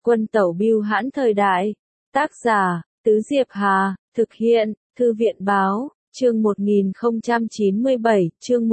Quân tẩu bưu hãn thời đại. Tác giả, Tứ Diệp Hà, thực hiện, Thư viện báo, chương 1097, chương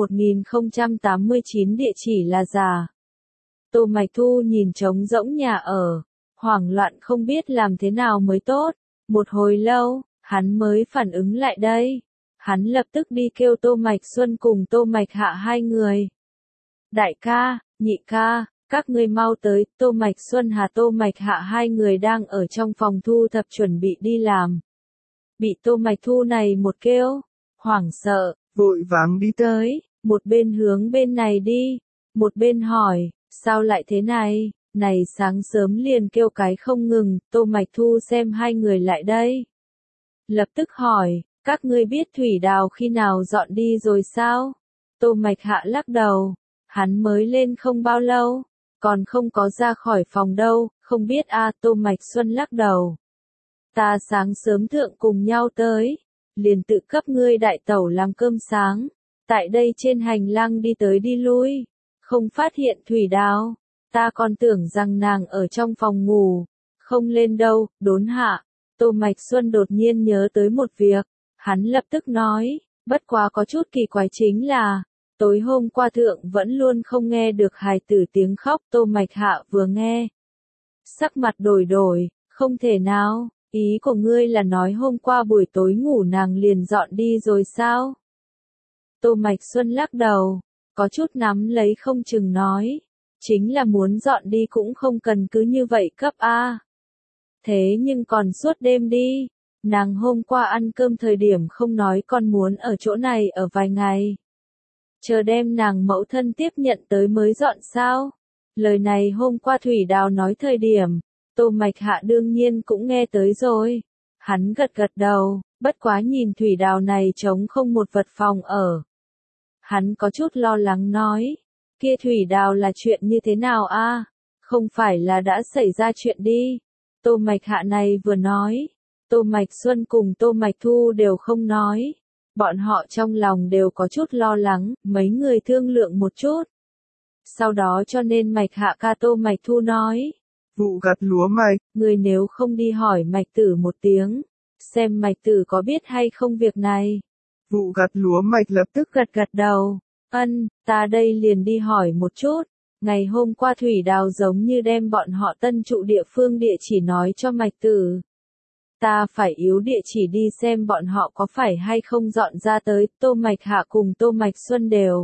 1089 địa chỉ là giả. Tô Mạch Thu nhìn trống rỗng nhà ở, hoảng loạn không biết làm thế nào mới tốt. Một hồi lâu, hắn mới phản ứng lại đây. Hắn lập tức đi kêu Tô Mạch Xuân cùng Tô Mạch Hạ hai người. Đại ca, nhị ca, các ngươi mau tới. Tô Mạch Xuân Hà Tô Mạch Hạ hai người đang ở trong phòng thu thập chuẩn bị đi làm. Bị Tô Mạch Thu này một kêu, hoảng sợ, vội vàng đi tới, một bên hướng bên này đi, một bên hỏi, sao lại thế này, này sáng sớm liền kêu cái không ngừng. Tô Mạch Thu xem hai người lại đây, lập tức hỏi, các ngươi biết Thủy Đào khi nào dọn đi rồi sao? Tô Mạch Hạ lắc đầu, hắn mới lên không bao lâu, còn không có ra khỏi phòng đâu, không biết a. Tô Mạch Xuân lắc đầu. Ta sáng sớm thượng cùng nhau tới, liền tự cấp ngươi đại tẩu làm cơm sáng, tại đây trên hành lang đi tới đi lui, không phát hiện Thủy Đào, ta còn tưởng rằng nàng ở trong phòng ngủ, không lên đâu. Đốn hạ, Tô Mạch Xuân đột nhiên nhớ tới một việc, hắn lập tức nói, bất quá có chút kỳ quái chính là, tối hôm qua thượng vẫn luôn không nghe được hài tử tiếng khóc. Tô Mạch Hạ vừa nghe, sắc mặt đổi đổi, không thể nào, ý của ngươi là nói hôm qua buổi tối ngủ nàng liền dọn đi rồi sao? Tô Mạch Xuân lắc đầu, có chút nắm lấy không chừng nói, chính là muốn dọn đi cũng không cần cứ như vậy cấp a. Thế nhưng còn suốt đêm đi, nàng hôm qua ăn cơm thời điểm không nói con muốn ở chỗ này ở vài ngày. Chờ đem nàng mẫu thân tiếp nhận tới mới dọn sao? Lời này hôm qua Thủy Đào nói thời điểm, Tô Mạch Hạ đương nhiên cũng nghe tới rồi. Hắn gật gật đầu, bất quá nhìn Thủy Đào này trống không một vật phòng ở. Hắn có chút lo lắng nói, kia Thủy Đào là chuyện như thế nào a? Không phải là đã xảy ra chuyện đi. Tô Mạch Hạ này vừa nói, Tô Mạch Xuân cùng Tô Mạch Thu đều không nói. Bọn họ trong lòng đều có chút lo lắng, mấy người thương lượng một chút. Sau đó cho nên Mạch Hạ ca Tô Mạch Thu nói, vụ gặt lúa mạch, người nếu không đi hỏi Mạch Tử một tiếng, xem Mạch Tử có biết hay không việc này. Vụ gặt lúa mạch lập tức gật gật đầu, ta đây liền đi hỏi một chút. Ngày hôm qua Thủy Đào giống như đem bọn họ tân trụ địa phương địa chỉ nói cho Mạch Tử. Ta phải yếu địa chỉ đi xem bọn họ có phải hay không dọn ra tới. Tô Mạch Hạ cùng Tô Mạch Xuân đều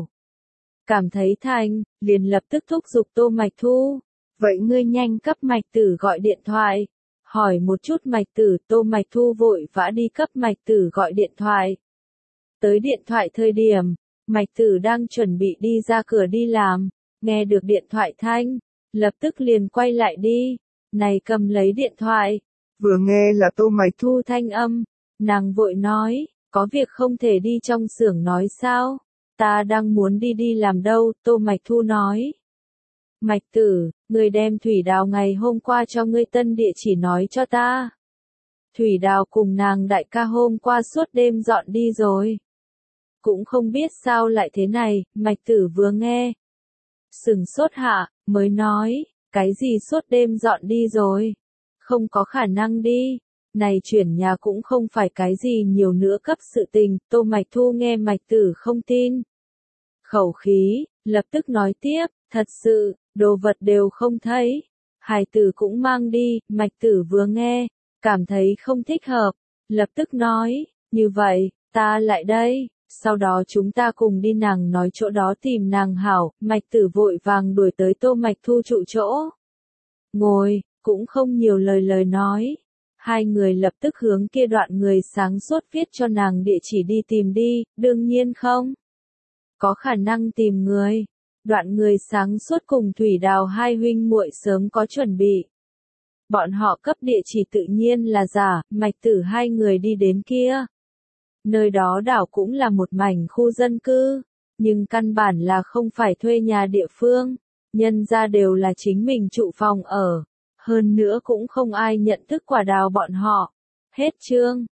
cảm thấy thành, liền lập tức thúc giục Tô Mạch Thu. Vậy ngươi nhanh cấp Mạch Tử gọi điện thoại, hỏi một chút Mạch Tử. Tô Mạch Thu vội vã đi cấp Mạch Tử gọi điện thoại. Tới điện thoại thời điểm, Mạch Tử đang chuẩn bị đi ra cửa đi làm, nghe được điện thoại thanh, lập tức liền quay lại đi, này cầm lấy điện thoại. Vừa nghe là Tô Mạch Thu thanh âm, nàng vội nói, có việc không thể đi trong xưởng nói sao? Ta đang muốn đi làm đâu. Tô Mạch Thu nói. Mạch Tử, người đem Thủy Đào ngày hôm qua cho ngươi tân địa chỉ nói cho ta. Thủy Đào cùng nàng đại ca hôm qua suốt đêm dọn đi rồi. Cũng không biết sao lại thế này. Mạch Tử vừa nghe, sừng sốt hạ, mới nói, cái gì suốt đêm dọn đi rồi? Không có khả năng đi, này chuyển nhà cũng không phải cái gì nhiều nữa cấp sự tình. Tô Mạch Thu nghe Mạch Tử không tin, khẩu khí, lập tức nói tiếp, thật sự, đồ vật đều không thấy, hài tử cũng mang đi. Mạch Tử vừa nghe, cảm thấy không thích hợp, lập tức nói, như vậy, ta lại đây, sau đó chúng ta cùng đi nàng nói chỗ đó tìm nàng hảo. Mạch Tử vội vàng đuổi tới Tô Mạch Thu trụ chỗ, ngồi, cũng không nhiều lời nói. Hai người lập tức hướng kia đoạn người sáng suốt viết cho nàng địa chỉ đi tìm đi. Đương nhiên không có khả năng tìm người. Đoạn người sáng suốt cùng Thủy Đào hai huynh muội sớm có chuẩn bị. Bọn họ cấp địa chỉ tự nhiên là giả. Mạch Tử hai người đi đến kia. Nơi đó đảo cũng là một mảnh khu dân cư, nhưng căn bản là không phải thuê nhà địa phương. Nhân ra đều là chính mình trụ phòng ở. Hơn nữa cũng không ai nhận thức Quả Đào bọn họ. Hết chương.